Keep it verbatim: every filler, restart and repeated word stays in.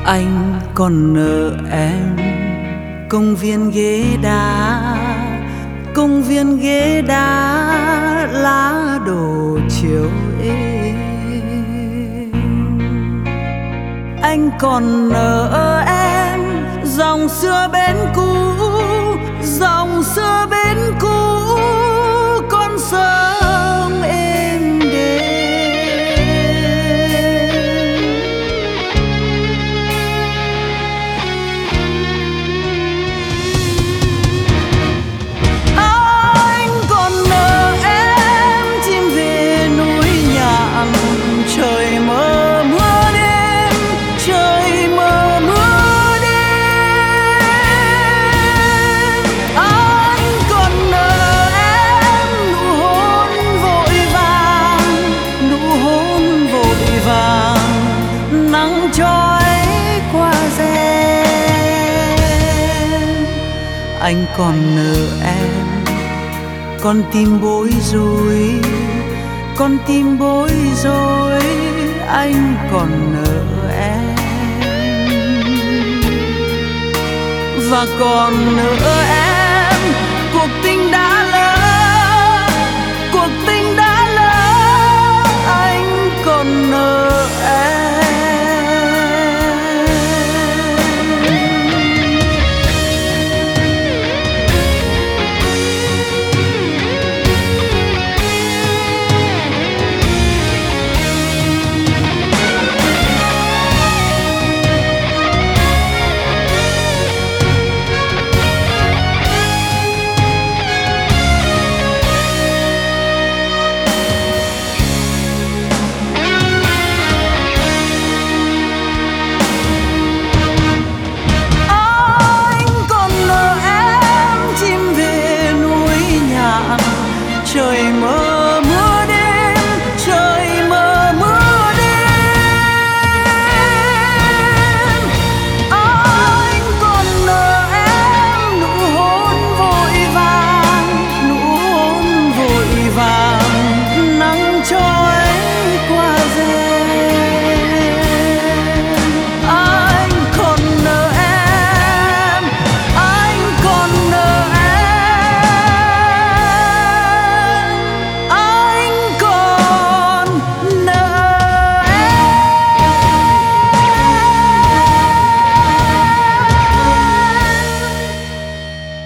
Anh còn nợ em công viên ghế đá, công viên ghế đá lá đổ chiều êm. Anh còn nợ em dòng xưa bến cũ, dòng xưa bến cũ con sông êm đềm. Anh còn nợ em chim về núi nhạn, trời mơ mưa đêm, trời mơ mưa đêm. Anh còn nợ em nụ hôn vội vàng, nụ hôn vội vàng, nắng trói qua rèm. Anh còn nợ em con tim bối rối, con tim bối rối. Anh còn nợ em và còn nợ em